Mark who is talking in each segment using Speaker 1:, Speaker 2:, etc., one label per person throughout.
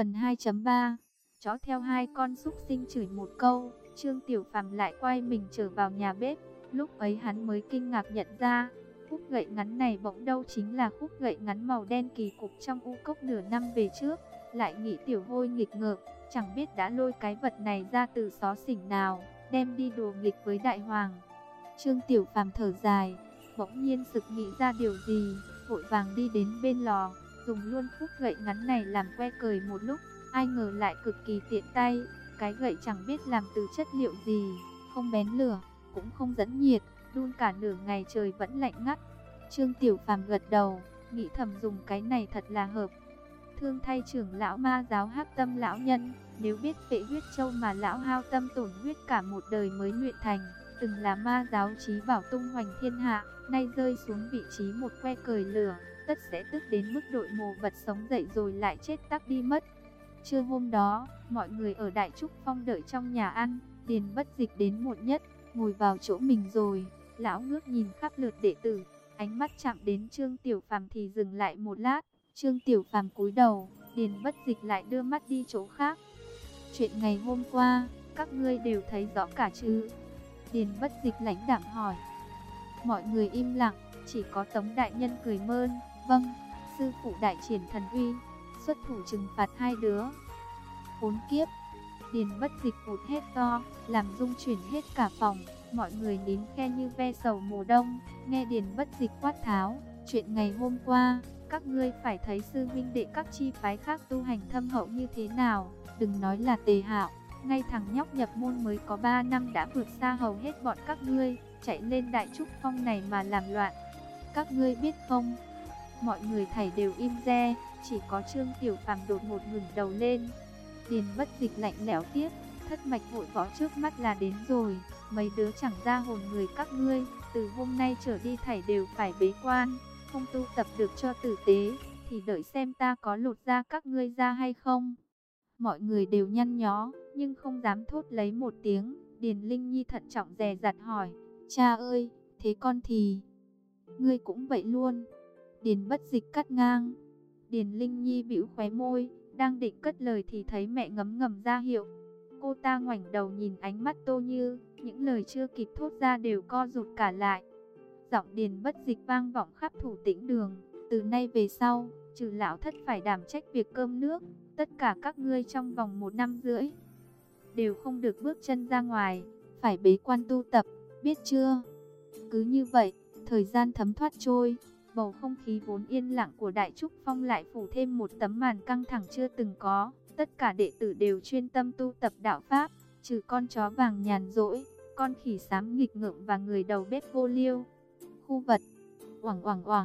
Speaker 1: Phần 2.3 Chó theo hai con súc sinh chửi một câu, Trương Tiểu Phàm lại quay mình trở vào nhà bếp. Lúc ấy hắn mới kinh ngạc nhận ra, khúc gậy ngắn này bỗng đâu chính là khúc gậy ngắn màu đen kỳ cục trong u cốc nửa năm về trước. Lại nghĩ Tiểu Hôi nghịch ngợm, chẳng biết đã lôi cái vật này ra từ xó xỉnh nào, đem đi đùa nghịch với Đại Hoàng. Trương Tiểu Phàm thở dài, bỗng nhiên sực nghĩ ra điều gì, vội vàng đi đến bên lò, dùng luôn khúc gậy ngắn này làm que cời một lúc. Ai ngờ lại cực kỳ tiện tay, cái gậy chẳng biết làm từ chất liệu gì, không bén lửa, cũng không dẫn nhiệt, đun cả nửa ngày trời vẫn lạnh ngắt. Trương Tiểu Phàm gật đầu, nghĩ thầm dùng cái này thật là hợp. Thương thay trưởng lão ma giáo Hắc Tâm lão nhân, nếu biết Phệ Huyết Châu mà lão hao tâm tổn huyết cả một đời mới luyện thành, từng là ma giáo chí bảo tung hoành thiên hạ, nay rơi xuống vị trí một que cời lửa, tất sẽ tức đến mức đội mồ vật sống dậy rồi lại chết tắc đi mất. Trưa hôm đó, mọi người ở Đại Trúc Phong đợi trong nhà ăn, Điền Bất Dịch đến muộn nhất, ngồi vào chỗ mình rồi. Lão ngước nhìn khắp lượt đệ tử, ánh mắt chạm đến Trương Tiểu Phàm thì dừng lại một lát. Trương Tiểu Phàm cúi đầu, Điền Bất Dịch lại đưa mắt đi chỗ khác. Chuyện ngày hôm qua, các ngươi đều thấy rõ cả chứ? Điền Bất Dịch lãnh đạm hỏi. Mọi người im lặng, chỉ có Tống đại nhân cười mơn, vâng, sư phụ đại triển thần uy, xuất thủ trừng phạt hai đứa. Khốn kiếp! Điền Bất Dịch vụt hét to, làm rung chuyển hết cả phòng, mọi người nín khe như ve sầu mùa đông. Nghe Điền Bất Dịch quát tháo, chuyện ngày hôm qua, các ngươi phải thấy sư huynh đệ các chi phái khác tu hành thâm hậu như thế nào. Đừng nói là Tề Hạo, ngay thằng nhóc nhập môn mới có 3 năm đã vượt xa hầu hết bọn các ngươi, chạy lên Đại Trúc Phong này mà làm loạn. Các ngươi biết không? Mọi người thảy đều im re, chỉ có Trương Tiểu Phàm đột ngột ngẩng đầu lên. Điền Bất Dịch lạnh lẽo tiếp, thất mạch hội võ trước mắt là đến rồi, mấy đứa chẳng ra hồn người các ngươi, từ hôm nay trở đi thảy đều phải bế quan, không tu tập được cho tử tế, thì đợi xem ta có lột da các ngươi ra hay không. Mọi người đều nhăn nhó, nhưng không dám thốt lấy một tiếng. Điền Linh Nhi thận trọng dè dặt hỏi, cha ơi, thế con thì... Ngươi cũng vậy luôn. Điền Bất Dịch cắt ngang. Điền Linh Nhi bĩu khóe môi, đang định cất lời thì thấy mẹ ngấm ngầm ra hiệu. Cô ta ngoảnh đầu nhìn ánh mắt Tô Như, những lời chưa kịp thốt ra đều co rụt cả lại. Giọng Điền Bất Dịch vang vọng khắp Thủ Tĩnh Đường, từ nay về sau, trừ lão thất phải đảm trách việc cơm nước, tất cả các ngươi trong vòng 1 năm rưỡi đều không được bước chân ra ngoài, phải bế quan tu tập, biết chưa? Cứ như vậy, thời gian thấm thoát trôi, bầu không khí vốn yên lặng của Đại Trúc Phong lại phủ thêm một tấm màn căng thẳng chưa từng có. Tất cả đệ tử đều chuyên tâm tu tập đạo pháp, trừ con chó vàng nhàn rỗi, con khỉ xám nghịch ngợm và người đầu bếp vô liêu. Khu vật, oảng oảng oảng,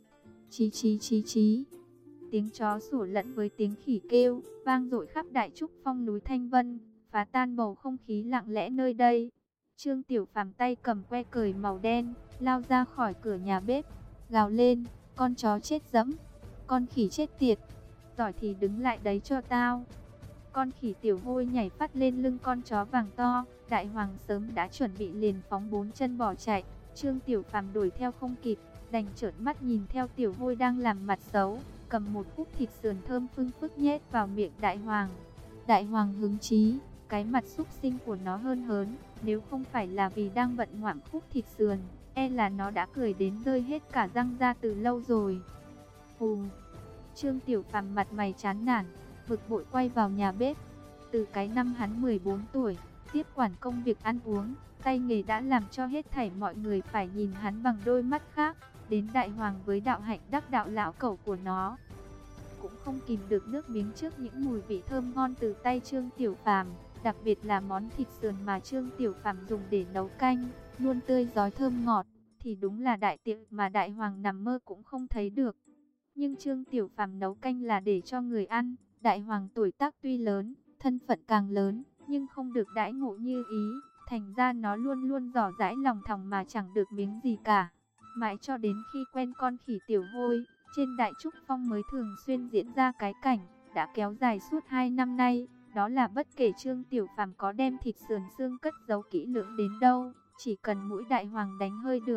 Speaker 1: chí chí chí chí. Tiếng chó sủa lẫn với tiếng khỉ kêu, vang dội khắp Đại Trúc Phong núi Thanh Vân, phá tan bầu không khí lặng lẽ nơi đây. Trương Tiểu Phàm tay cầm que cời màu đen, lao ra khỏi cửa nhà bếp, gào lên, con chó chết dẫm, con khỉ chết tiệt, giỏi thì đứng lại đấy cho tao. Con khỉ Tiểu Hôi nhảy phát lên lưng con chó vàng to, Đại Hoàng sớm đã chuẩn bị liền phóng 4 chân bỏ chạy. Trương Tiểu Phàm đuổi theo không kịp, đành trợn mắt nhìn theo Tiểu Hôi đang làm mặt xấu, cầm một khúc thịt sườn thơm phưng phức nhét vào miệng Đại Hoàng. Đại Hoàng hứng chí, cái mặt xúc sinh của nó hơn hớn, nếu không phải là vì đang bận ngoạm khúc thịt sườn, e là nó đã cười đến rơi hết cả răng ra từ lâu rồi. Hù! Trương Tiểu Phàm mặt mày chán nản, bực bội quay vào nhà bếp. Từ cái năm hắn 14 tuổi, tiếp quản công việc ăn uống, tay nghề đã làm cho hết thảy mọi người phải nhìn hắn bằng đôi mắt khác. Đến Đại Hoàng với đạo hạnh đắc đạo lão cẩu của nó, cũng không kìm được nước miếng trước những mùi vị thơm ngon từ tay Trương Tiểu Phàm, đặc biệt là món thịt sườn mà Trương Tiểu Phàm dùng để nấu canh, luôn tươi rói thơm ngọt, thì đúng là đại tiệc mà Đại Hoàng nằm mơ cũng không thấy được. Nhưng Trương Tiểu Phàm nấu canh là để cho người ăn, Đại Hoàng tuổi tác tuy lớn, thân phận càng lớn, nhưng không được đãi ngộ như ý, thành ra nó luôn luôn dò dãi lòng thòng mà chẳng được miếng gì cả. Mãi cho đến khi quen con khỉ Tiểu Hôi, trên Đại Trúc Phong mới thường xuyên diễn ra cái cảnh đã kéo dài suốt 2 năm nay, đó là bất kể Trương Tiểu Phàm có đem thịt sườn xương cất giấu kỹ lưỡng đến đâu, chỉ cần mũi Đại Hoàng đánh hơi được,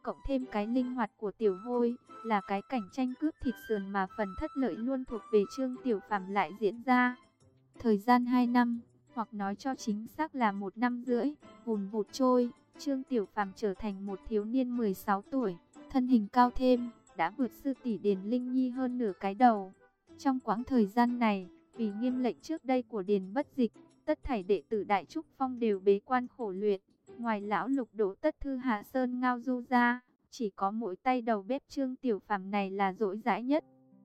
Speaker 1: cộng thêm cái linh hoạt của Tiểu Hôi, là cái cảnh tranh cướp thịt sườn mà phần thất lợi luôn thuộc về Trương Tiểu Phàm lại diễn ra. Thời gian 2 năm, hoặc nói cho chính xác là 1 năm rưỡi, vùn vụt trôi, Trương Tiểu Phàm trở thành một thiếu niên 16 tuổi, thân hình cao thêm, đã vượt sư tỷ Điền Linh Nhi hơn nửa cái đầu. Trong quãng thời gian này, vì nghiêm lệnh trước đây của Điền Bất Dịch, tất thảy đệ tử Đại Trúc Phong đều bế quan khổ luyện. Ngoài lão Lục Đỗ Tất Thư Hạ Sơn Ngao Du ra, chỉ có mỗi tay đầu bếp Trương Tiểu Phàm này là dỗi dãi nhất.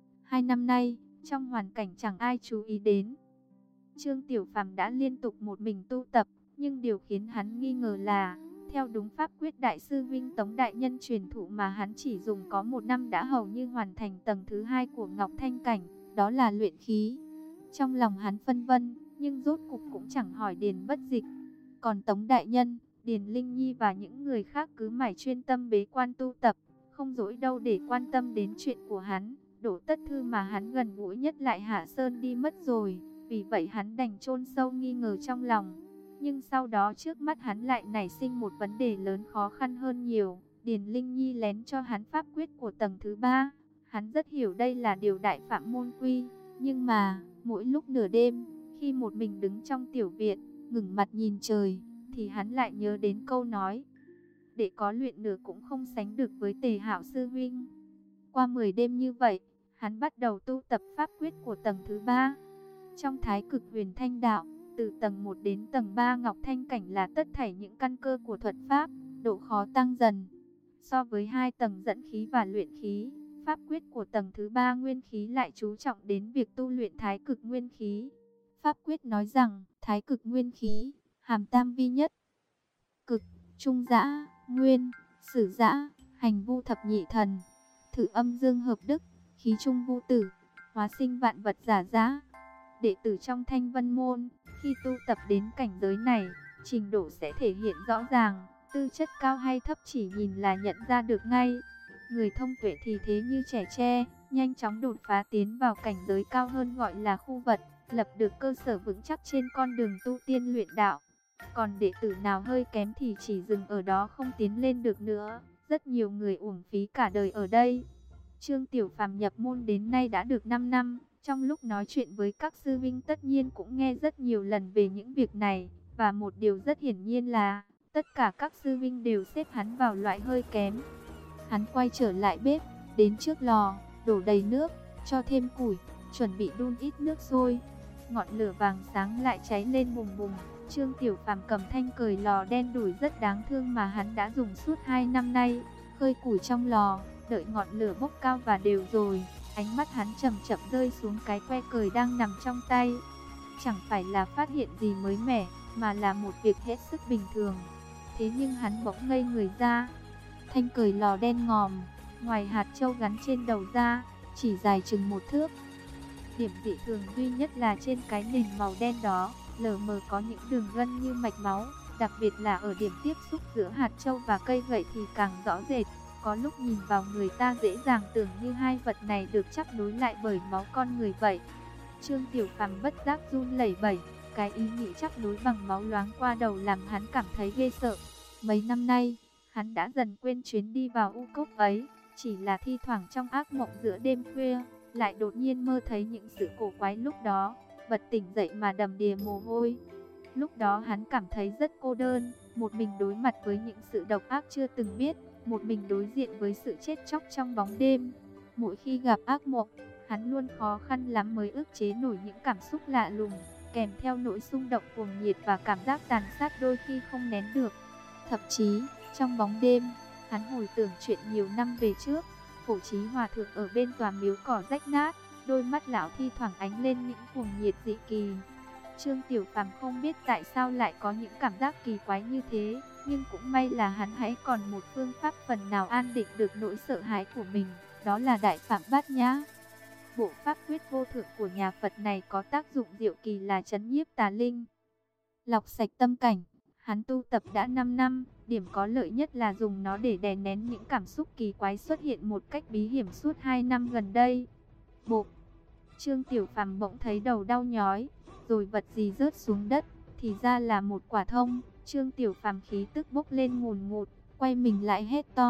Speaker 1: 2 năm nay, trong hoàn cảnh chẳng ai chú ý đến, Trương Tiểu Phàm đã liên tục một mình tu tập, nhưng điều khiến hắn nghi ngờ là, theo đúng pháp quyết đại sư Vinh Tống đại nhân truyền thụ mà hắn chỉ dùng có 1 năm đã hầu như hoàn thành tầng thứ 2 của Ngọc Thanh cảnh, đó là luyện khí. Trong lòng hắn phân vân, nhưng rốt cục cũng chẳng hỏi Điền Bất Dịch. Còn Tống đại nhân, Điền Linh Nhi và những người khác cứ mải chuyên tâm bế quan tu tập, không dỗi đâu để quan tâm đến chuyện của hắn. Đỗ Tất Thư mà hắn gần gũi nhất lại hạ sơn đi mất rồi, vì vậy hắn đành chôn sâu nghi ngờ trong lòng. Nhưng sau đó trước mắt hắn lại nảy sinh một vấn đề lớn khó khăn hơn nhiều. Điền Linh Nhi lén cho hắn pháp quyết của tầng thứ 3. Hắn rất hiểu đây là điều đại phạm môn quy. Nhưng mà, mỗi lúc nửa đêm, khi một mình đứng trong tiểu viện, ngẩng mặt nhìn trời, thì hắn lại nhớ đến câu nói: để có luyện nửa cũng không sánh được với Tề Hạo sư huynh. Qua 10 đêm như vậy, hắn bắt đầu tu tập pháp quyết của tầng thứ 3. Trong Thái Cực Huyền Thanh Đạo, từ tầng 1 đến tầng 3 Ngọc Thanh cảnh là tất thảy những căn cơ của thuật pháp, độ khó tăng dần. So với 2 tầng dẫn khí và luyện khí, pháp quyết của tầng thứ 3 nguyên khí lại chú trọng đến việc tu luyện Thái Cực nguyên khí. Pháp quyết nói rằng, Thái Cực nguyên khí, hàm tam vi nhất: cực, trung dã, nguyên, sử dã, hành vu thập nhị thần, thử âm dương hợp đức, khí trung vu tử, hóa sinh vạn vật giả dã. Đệ tử trong Thanh Vân môn, khi tu tập đến cảnh giới này, trình độ sẽ thể hiện rõ ràng, tư chất cao hay thấp chỉ nhìn là nhận ra được ngay. Người thông tuệ thì thế như trẻ tre, nhanh chóng đột phá tiến vào cảnh giới cao hơn gọi là khu vật, lập được cơ sở vững chắc trên con đường tu tiên luyện đạo. Còn đệ tử nào hơi kém thì chỉ dừng ở đó không tiến lên được nữa, rất nhiều người uổng phí cả đời ở đây. Trương Tiểu Phàm nhập môn đến nay đã được 5 năm, trong lúc nói chuyện với các sư vinh tất nhiên cũng nghe rất nhiều lần về những việc này, và một điều rất hiển nhiên là, tất cả các sư vinh đều xếp hắn vào loại hơi kém. Hắn quay trở lại bếp, đến trước lò, đổ đầy nước, cho thêm củi, chuẩn bị đun ít nước sôi. Ngọn lửa vàng sáng lại cháy lên bùng bùng. Trương Tiểu Phàm cầm thanh cời lò đen đủi rất đáng thương mà hắn đã dùng suốt 2 năm nay, khơi củi trong lò, đợi ngọn lửa bốc cao và đều rồi, ánh mắt hắn chậm chậm rơi xuống cái que cời đang nằm trong tay. Chẳng phải là phát hiện gì mới mẻ, mà là một việc hết sức bình thường. Thế nhưng hắn bỗng ngây người ra. Thanh cời lò đen ngòm, ngoài hạt châu gắn trên đầu ra, chỉ dài chừng 1 thước. Điểm dị thường duy nhất là trên cái nền màu đen đó, lờ mờ có những đường gân như mạch máu, đặc biệt là ở điểm tiếp xúc giữa hạt châu và cây gậy thì càng rõ rệt. Có lúc nhìn vào người ta dễ dàng tưởng như hai vật này được chắp nối lại bởi máu con người vậy. Trương Tiểu Phàm bất giác run lẩy bẩy, cái ý nghĩ chắp nối bằng máu loáng qua đầu làm hắn cảm thấy ghê sợ. Mấy năm nay, hắn đã dần quên chuyến đi vào u cốc ấy, chỉ là thi thoảng trong ác mộng giữa đêm khuya, lại đột nhiên mơ thấy những sự cổ quái lúc đó, bật tỉnh dậy mà đầm đìa mồ hôi. Lúc đó hắn cảm thấy rất cô đơn, một mình đối mặt với những sự độc ác chưa từng biết, một mình đối diện với sự chết chóc trong bóng đêm. Mỗi khi gặp ác mộng, hắn luôn khó khăn lắm mới ức chế nổi những cảm xúc lạ lùng, kèm theo nỗi xung động cuồng nhiệt và cảm giác tàn sát đôi khi không nén được. Thậm chí, trong bóng đêm, hắn hồi tưởng chuyện nhiều năm về trước, Phổ Trí Hòa Thượng ở bên tòa miếu cỏ rách nát, đôi mắt lão thi thoảng ánh lên những cuồng nhiệt dị kỳ. Trương Tiểu Phàm không biết tại sao lại có những cảm giác kỳ quái như thế, nhưng cũng may là hắn hãy còn một phương pháp phần nào an định được nỗi sợ hãi của mình, đó là Đại Phạm Bát Nhã. Bộ pháp quyết vô thượng của nhà Phật này có tác dụng diệu kỳ là trấn nhiếp tà linh, lọc sạch tâm cảnh. Hắn tu tập đã 5 năm, điểm có lợi nhất là dùng nó để đè nén những cảm xúc kỳ quái xuất hiện một cách bí hiểm suốt 2 năm gần đây. Bộp! Trương Tiểu Phàm bỗng thấy đầu đau nhói, rồi vật gì rớt xuống đất, thì ra là một quả thông. Trương Tiểu Phàm khí tức bốc lên ngùn ngụt, quay mình lại hét to: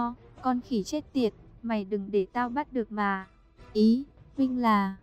Speaker 1: Con khỉ chết tiệt, mày đừng để tao bắt được mà. Ý, huynh là...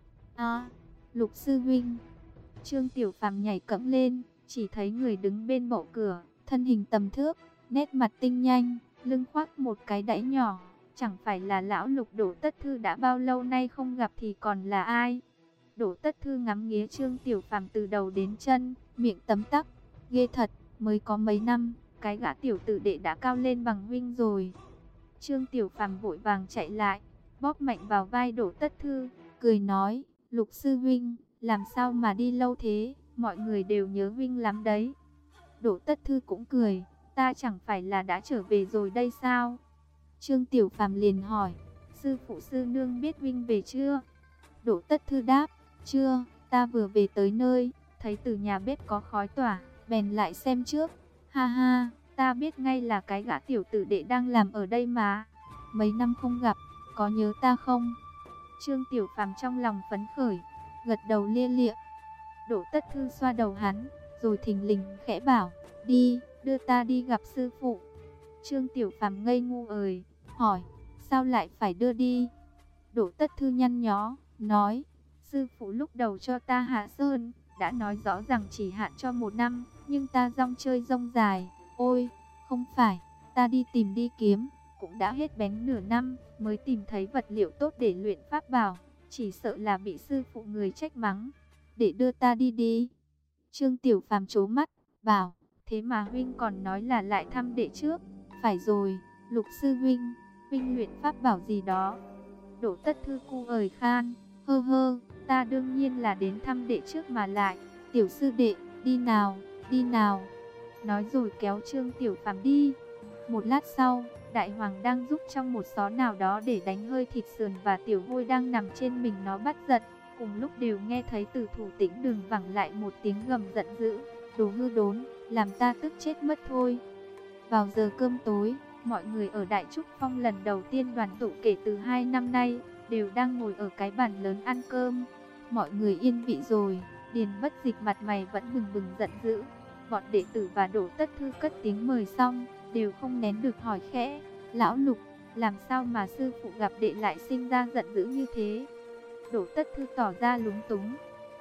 Speaker 1: Lục sư huynh. Trương Tiểu Phàm nhảy cẫng lên, chỉ thấy người đứng bên bộ cửa, thân hình tầm thước, nét mặt tinh nhanh, lưng khoác một cái đẫy nhỏ. Chẳng phải là lão Lục Đỗ Tất Thư đã bao lâu nay không gặp thì còn là ai? Đỗ Tất Thư ngắm nghía Trương Tiểu Phàm từ đầu đến chân, miệng tấm tắc, ghê thật, mới có mấy năm, cái gã tiểu tử đệ đã cao lên bằng huynh rồi. Trương Tiểu Phàm vội vàng chạy lại, bóp mạnh vào vai Đỗ Tất Thư, cười nói, Lục sư huynh, làm sao mà đi lâu thế, mọi người đều nhớ huynh lắm đấy. Đỗ Tất Thư cũng cười, ta chẳng phải là đã trở về rồi đây sao? Trương Tiểu Phàm liền hỏi, sư phụ sư nương biết huynh về chưa? Đỗ Tất Thư đáp, chưa, ta vừa về tới nơi, thấy từ nhà bếp có khói tỏa, bèn lại xem trước. Ha ha, ta biết ngay là cái gã tiểu tử đệ đang làm ở đây mà. Mấy năm không gặp, có nhớ ta không? Trương Tiểu Phàm trong lòng phấn khởi, gật đầu lia lịa. Đỗ Tất Thư xoa đầu hắn, rồi thình lình khẽ bảo, đi, đưa ta đi gặp sư phụ. Trương Tiểu Phàm ngây ngu ời, hỏi, sao lại phải đưa đi? Đỗ Tất Thư nhăn nhó, nói, sư phụ lúc đầu cho ta hạ sơn, đã nói rõ rằng chỉ hạn cho 1 năm, nhưng ta rong chơi rong dài. Ôi, không phải, ta đi tìm đi kiếm, cũng đã hết bén nửa năm, mới tìm thấy vật liệu tốt để luyện pháp bảo, chỉ sợ là bị sư phụ người trách mắng, để đưa ta đi đi. Trương Tiểu Phàm trố mắt, bảo, thế mà huynh còn nói là lại thăm đệ trước. Phải rồi, Lục sư huynh, huynh luyện pháp bảo gì đó? Đỗ Tất Thư cu ời khan, hơ, ta đương nhiên là đến thăm đệ trước mà lại. Tiểu sư đệ, đi nào, đi nào. Nói rồi kéo Trương Tiểu Phàm đi. Một lát sau, Đại Hoàng đang giúp trong một xó nào đó để đánh hơi thịt sườn và Tiểu Hôi đang nằm trên mình nó bắt giật. Cùng lúc đều nghe thấy từ Thủ Tĩnh Đường vẳng lại một tiếng gầm giận dữ, đồ hư đốn, làm ta tức chết mất thôi. Vào giờ cơm tối, mọi người ở Đại Trúc Phong lần đầu tiên đoàn tụ kể từ 2 năm nay, đều đang ngồi ở cái bàn lớn ăn cơm. Mọi người yên vị rồi, Điền Bất Dịch mặt mày vẫn bừng bừng giận dữ. Bọn đệ tử và Đỗ Tất Thư cất tiếng mời xong, đều không nén được hỏi khẽ, lão Lục, làm sao mà sư phụ gặp đệ lại sinh ra giận dữ như thế? Đỗ Tất Thư tỏ ra lúng túng.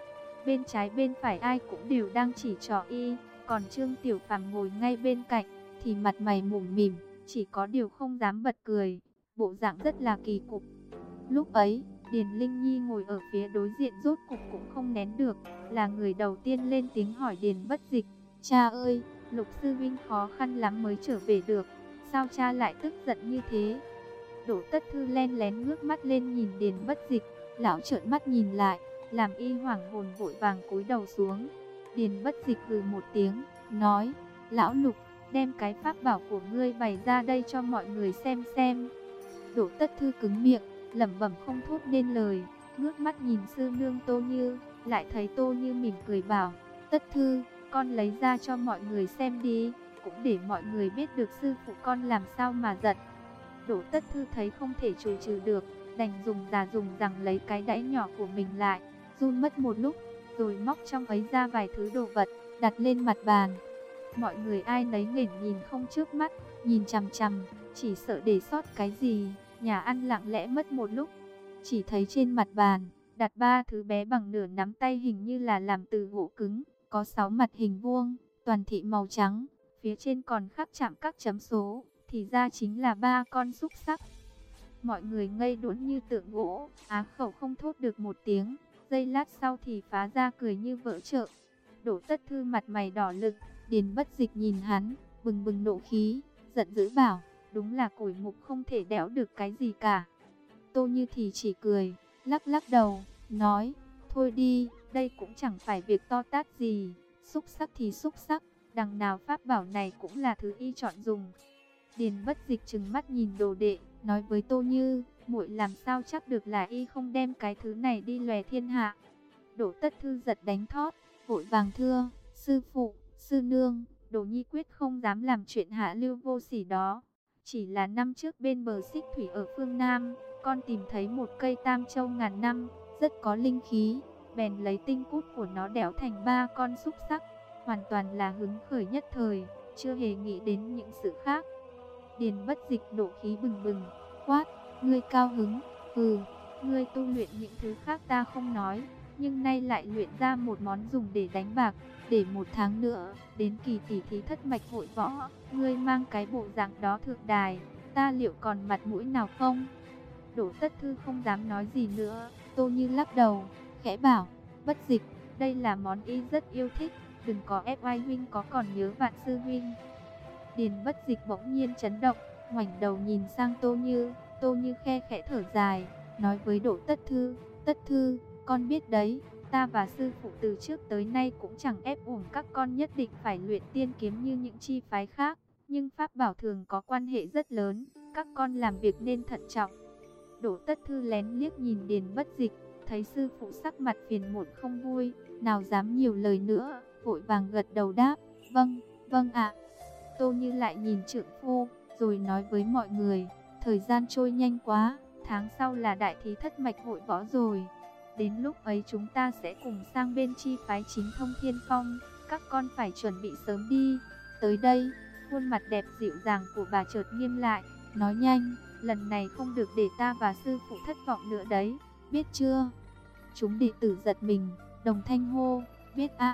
Speaker 1: Bên trái bên phải ai cũng đều đang chỉ trỏ y, còn Trương Tiểu Phàm ngồi ngay bên cạnh, thì mặt mày mủm mỉm, chỉ có điều không dám bật cười, bộ dạng rất là kỳ cục. Lúc ấy, Điền Linh Nhi ngồi ở phía đối diện rốt cục cũng không nén được, là người đầu tiên lên tiếng hỏi Điền Bất Dịch, cha ơi, Lục sư huynh khó khăn lắm mới trở về được, sao cha lại tức giận như thế? Đỗ Tất Thư len lén ngước mắt lên nhìn Điền Bất Dịch, lão trợn mắt nhìn lại, làm y hoảng hồn vội vàng cúi đầu xuống. Điền Bất Dịch hừ một tiếng, nói, lão Lục, đem cái pháp bảo của ngươi bày ra đây cho mọi người xem. Đỗ Tất Thư cứng miệng, lẩm bẩm không thốt nên lời, ngước mắt nhìn sư nương Tô Như, lại thấy Tô Như mỉm cười bảo, Tất Thư, con lấy ra cho mọi người xem đi, cũng để mọi người biết được sư phụ con làm sao mà giận. Đỗ Tất Thư thấy không thể chối trừ được, đành dùng rằng lấy cái đẫy nhỏ của mình lại, run mất một lúc, rồi móc trong ấy ra vài thứ đồ vật, đặt lên mặt bàn. Mọi người ai nấy nghển nhìn không chớp mắt, nhìn chằm chằm, chỉ sợ để sót cái gì. Nhà ăn lặng lẽ mất một lúc, chỉ thấy trên mặt bàn đặt 3 thứ bé bằng nửa nắm tay, hình như là làm từ gỗ cứng, có 6 mặt hình vuông, toàn thị màu trắng, phía trên còn khắc chạm các chấm số, thì ra chính là 3 con xúc xắc. Mọi người ngây đốn như tượng gỗ, á khẩu không thốt được một tiếng, giây lát sau thì phá ra cười như vỡ chợ. Đỗ Tất Thư mặt mày đỏ lựng, Điền Bất Dịch nhìn hắn, bừng bừng nộ khí, giận dữ bảo, đúng là củi mục không thể đẽo được cái gì cả. Tô Như thì chỉ cười, lắc lắc đầu, nói, thôi đi, đây cũng chẳng phải việc to tát gì, xúc xắc thì xúc xắc, đằng nào pháp bảo này cũng là thứ y chọn dùng. Điền Bất Dịch trừng mắt nhìn đồ đệ, nói với Tô Như, muội làm sao chắc được là y không đem cái thứ này đi lòe thiên hạ. Đỗ Tất Thư giật đánh thót, vội vàng thưa, sư phụ, sư nương, Đồ Nhi quyết không dám làm chuyện hạ lưu vô sỉ đó. Chỉ là năm trước bên bờ Xích Thủy ở phương Nam, con tìm thấy một cây tam châu ngàn năm, rất có linh khí, bèn lấy tinh cút của nó đẽo thành 3 con xúc xắc, hoàn toàn là hứng khởi nhất thời, chưa hề nghĩ đến những sự khác. Điền Bất Dịch nộ khí bừng bừng, quát, ngươi cao hứng, ngươi tu luyện những thứ khác ta không nói, nhưng nay lại luyện ra một món dùng để đánh bạc, để 1 tháng nữa, đến kỳ tỷ thí thất mạch hội võ, ngươi mang cái bộ dạng đó thượng đài, ta liệu còn mặt mũi nào không? Đỗ Tất Thư không dám nói gì nữa, Tô Như lắc đầu, khẽ bảo, Bất Dịch, đây là món y rất yêu thích, đừng có ép oai huynh có còn nhớ Vạn sư huynh. Điền Bất Dịch bỗng nhiên chấn động, ngoảnh đầu nhìn sang Tô Như khe khẽ thở dài, nói với Đỗ Tất Thư, Tất Thư, con biết đấy, ta và sư phụ từ trước tới nay cũng chẳng ép uổng các con nhất định phải luyện tiên kiếm như những chi phái khác, nhưng pháp bảo thường có quan hệ rất lớn, các con làm việc nên thận trọng. Đỗ Tất Thư lén liếc nhìn Điền Bất Dịch, thấy sư phụ sắc mặt phiền muộn không vui, nào dám nhiều lời nữa, vội vàng gật đầu đáp, vâng, vâng ạ. Tô Như lại nhìn trượng phu, rồi nói với mọi người, thời gian trôi nhanh quá, tháng sau là đại thí thất mạch hội võ rồi. Đến lúc ấy chúng ta sẽ cùng sang bên chi phái chính Thông Thiên Phong, các con phải chuẩn bị sớm đi. Tới đây, khuôn mặt đẹp dịu dàng của bà chợt nghiêm lại, nói nhanh, lần này không được để ta và sư phụ thất vọng nữa đấy, biết chưa? Chúng đệ tử giật mình, đồng thanh hô, biết ạ.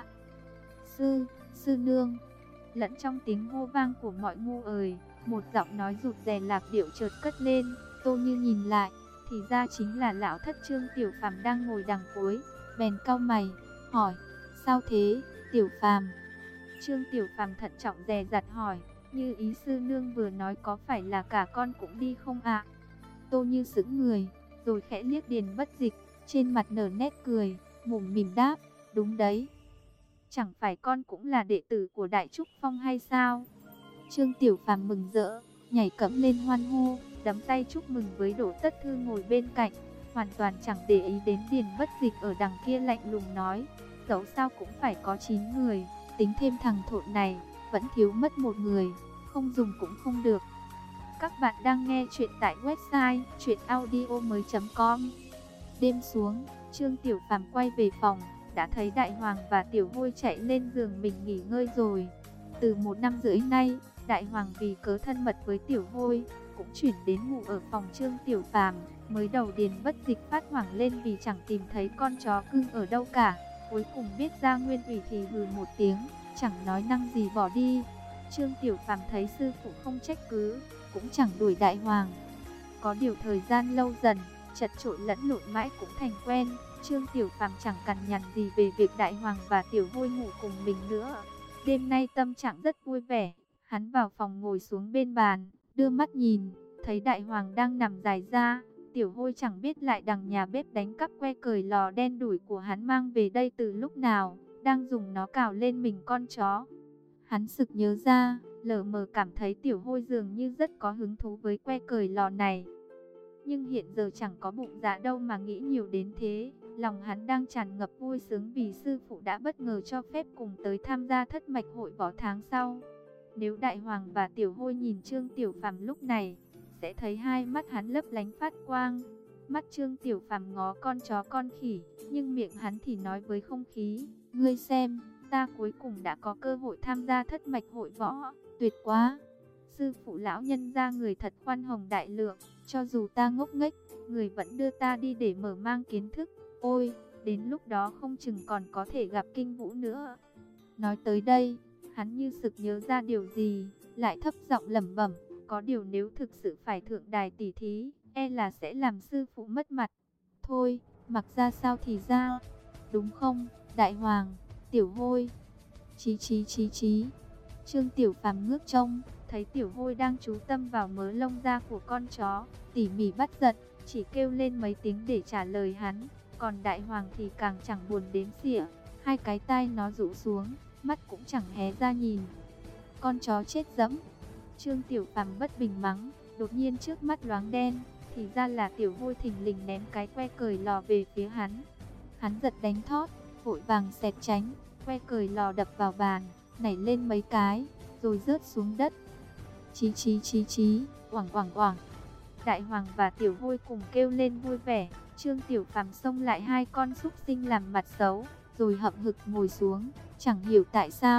Speaker 1: Sư nương. Lẫn trong tiếng hô vang của mọi ngu ời, một giọng nói rụt rè lạc điệu chợt cất lên. Tô Như nhìn lại, thì ra chính là lão thất Trương Tiểu Phàm đang ngồi đằng cuối, bèn cau mày, hỏi, sao thế, Tiểu Phàm? Trương Tiểu Phàm thận trọng dè dặt hỏi, như ý sư nương vừa nói có phải là cả con cũng đi không ạ? Tô Như sững người, rồi khẽ liếc Điền Bất Dịch, trên mặt nở nét cười, mỉm mỉm đáp, đúng đấy. Chẳng phải con cũng là đệ tử của Đại Trúc Phong hay sao? Trương Tiểu Phàm mừng rỡ, nhảy cẫng lên hoan hô, đắm tay chúc mừng với Đỗ Tất Thư ngồi bên cạnh, hoàn toàn chẳng để ý đến Điền Bất Dịch ở đằng kia lạnh lùng nói, dẫu sao cũng phải có 9 người, tính thêm thằng Thộn này, vẫn thiếu mất 1 người, không dùng cũng không được. Các bạn đang nghe chuyện tại website chuyenaudio.com. Đêm xuống, Trương Tiểu Phàm quay về phòng, đã thấy Đại Hoàng và Tiểu Hôi chạy lên giường mình nghỉ ngơi rồi. Từ 1 năm rưỡi nay, Đại Hoàng vì cớ thân mật với Tiểu Hôi, cũng chuyển đến ngủ ở phòng Trương Tiểu Phàm. Mới đầu Điền Bất Dịch phát hoảng lên vì chẳng tìm thấy con chó cưng ở đâu cả. Cuối cùng biết ra nguyên ủy thì hừ một tiếng, chẳng nói năng gì bỏ đi. Trương Tiểu Phàm thấy sư phụ không trách cứ, cũng chẳng đuổi Đại Hoàng. Có điều thời gian lâu dần, chật chội lẫn lộn mãi cũng thành quen. Trương Tiểu Phàm chẳng cằn nhằn gì về việc Đại Hoàng và Tiểu Hôi ngủ cùng mình nữa. Đêm nay tâm trạng rất vui vẻ, hắn vào phòng ngồi xuống bên bàn, đưa mắt nhìn, thấy Đại Hoàng đang nằm dài ra. Tiểu Hôi chẳng biết lại đằng nhà bếp đánh cắp que cởi lò đen đủi của hắn mang về đây từ lúc nào, đang dùng nó cào lên mình con chó. Hắn sực nhớ ra, lờ mờ cảm thấy Tiểu Hôi dường như rất có hứng thú với que cởi lò này. Nhưng hiện giờ chẳng có bụng dạ đâu mà nghĩ nhiều đến thế. Lòng hắn đang tràn ngập vui sướng vì sư phụ đã bất ngờ cho phép cùng tới tham gia thất mạch hội võ tháng sau. Nếu Đại Hoàng và Tiểu Hôi nhìn Trương Tiểu Phàm lúc này, sẽ thấy hai mắt hắn lấp lánh phát quang. Mắt Trương Tiểu Phàm ngó con chó con khỉ, nhưng miệng hắn thì nói với không khí, ngươi xem, ta cuối cùng đã có cơ hội tham gia thất mạch hội võ, tuyệt quá. Sư phụ lão nhân ra người thật khoan hồng đại lượng, cho dù ta ngốc nghếch, người vẫn đưa ta đi để mở mang kiến thức. Ôi, đến lúc đó không chừng còn có thể gặp Kinh Vũ nữa. Nói tới đây, hắn như sực nhớ ra điều gì, lại thấp giọng lẩm bẩm, có điều nếu thực sự phải thượng đài tỷ thí, e là sẽ làm sư phụ mất mặt. Thôi, mặc ra sao thì ra, đúng không, Đại Hoàng, Tiểu Hôi? Chí. Trương Tiểu Phàm ngước trông, thấy Tiểu Hôi đang chú tâm vào mớ lông da của con chó, tỉ mỉ bắt giật, chỉ kêu lên mấy tiếng để trả lời hắn. Còn Đại Hoàng thì càng chẳng buồn đếm xỉa, hai cái tai nó rũ xuống, mắt cũng chẳng hé ra nhìn. Con chó chết dẫm. Trương Tiểu Phàm bất bình mắng, đột nhiên trước mắt loáng đen, thì ra là Tiểu Hôi thình lình ném cái que cởi lò về phía hắn. Hắn giật đánh thót, vội vàng xẹt tránh, que cởi lò đập vào bàn, nảy lên mấy cái, rồi rớt xuống đất. Chí, oảng. Đại Hoàng và Tiểu Hôi cùng kêu lên vui vẻ. Trương Tiểu Phàm xông lại hai con súc sinh làm mặt xấu, rồi hậm hực ngồi xuống. Chẳng hiểu tại sao,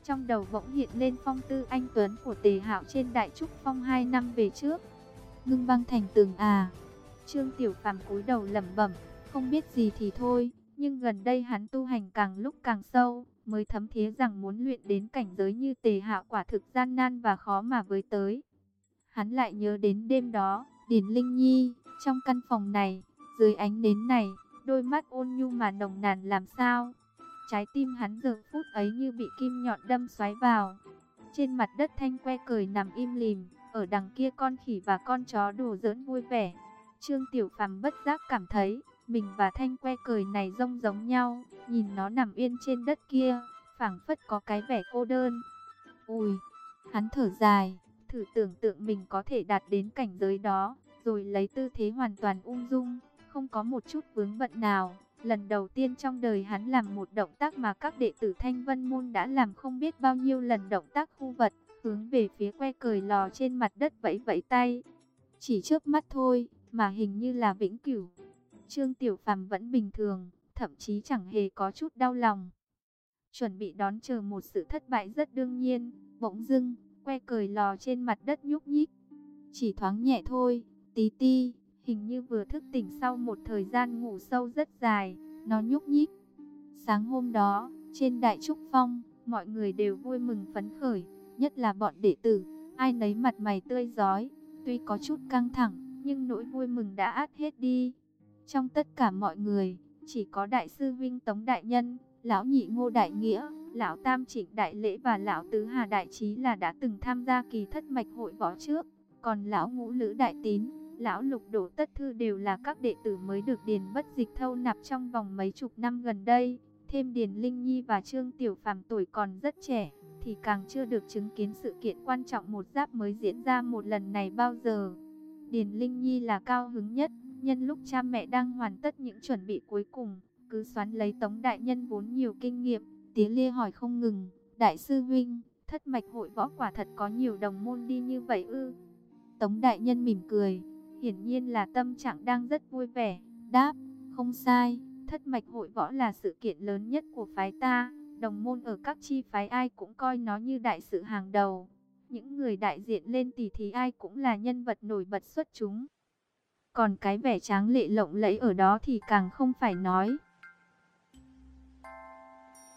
Speaker 1: Trong đầu bỗng hiện lên phong tư anh tuấn của Tề Hạo trên Đại Trúc Phong 2 năm về trước. Ngưng băng thành tường à? Trương Tiểu Phàm cúi đầu lẩm bẩm, không biết gì thì thôi, nhưng gần đây hắn tu hành càng lúc càng sâu, mới thấm thía rằng muốn luyện đến cảnh giới như Tề Hạo quả thực gian nan và khó mà với tới. Hắn lại nhớ đến đêm đó, Điền Linh Nhi, trong căn phòng này, dưới ánh nến này, đôi mắt ôn nhu mà nồng nàn làm sao. Trái tim hắn giờ phút ấy như bị kim nhọn đâm xoáy vào. Trên mặt đất Thanh Que cười nằm im lìm, ở đằng kia con khỉ và con chó đùa giỡn vui vẻ. Trương Tiểu Phàm bất giác cảm thấy, mình và Thanh Que cười này giống nhau, nhìn nó nằm yên trên đất kia, phảng phất có cái vẻ cô đơn. Ui, hắn thở dài, thử tưởng tượng mình có thể đạt đến cảnh giới đó, rồi lấy tư thế hoàn toàn ung dung, không có một chút vướng bận nào. Lần đầu tiên trong đời hắn làm một động tác mà các đệ tử Thanh Vân Môn đã làm không biết bao nhiêu lần, động tác khu vật, hướng về phía Que cười lò trên mặt đất vẫy vẫy tay. Chỉ chớp mắt thôi, mà hình như là vĩnh cửu. Trương Tiểu Phàm vẫn bình thường, thậm chí chẳng hề có chút đau lòng. Chuẩn bị đón chờ một sự thất bại rất đương nhiên, bỗng dưng, Que cười lò trên mặt đất nhúc nhích. Chỉ thoáng nhẹ thôi, tí ti, hình như vừa thức tỉnh sau một thời gian ngủ sâu rất dài, nó nhúc nhích. Sáng hôm đó, trên Đại Trúc Phong, mọi người đều vui mừng phấn khởi, nhất là bọn đệ tử, ai nấy mặt mày tươi rói, tuy có chút căng thẳng, nhưng nỗi vui mừng đã át hết đi. Trong tất cả mọi người, chỉ có Đại sư Vinh Tống Đại Nhân, Lão Nhị Ngô Đại Nghĩa, Lão Tam Trịnh Đại Lễ và Lão Tứ Hà Đại Trí là đã từng tham gia kỳ thất mạch hội võ trước. Còn Lão Ngũ Lữ Đại Tín, Lão Lục Đỗ Tất Thư đều là các đệ tử mới được Điền Bất Dịch thâu nạp trong vòng mấy chục năm gần đây. Thêm Điền Linh Nhi và Trương Tiểu Phàm tuổi còn rất trẻ, thì càng chưa được chứng kiến sự kiện quan trọng một giáp mới diễn ra một lần này bao giờ. Điền Linh Nhi là cao hứng nhất, nhân lúc cha mẹ đang hoàn tất những chuẩn bị cuối cùng, cứ xoắn lấy Tống Đại Nhân vốn nhiều kinh nghiệm, tía lia hỏi không ngừng, Đại sư Huynh, thất mạch hội võ quả thật có nhiều đồng môn đi như vậy ư? Tống Đại Nhân mỉm cười, hiển nhiên là tâm trạng đang rất vui vẻ, đáp, không sai, thất mạch hội võ là sự kiện lớn nhất của phái ta, đồng môn ở các chi phái ai cũng coi nó như đại sự hàng đầu. Những người đại diện lên tỷ thí ai cũng là nhân vật nổi bật xuất chúng. Còn cái vẻ tráng lệ lộng lẫy ở đó thì càng không phải nói.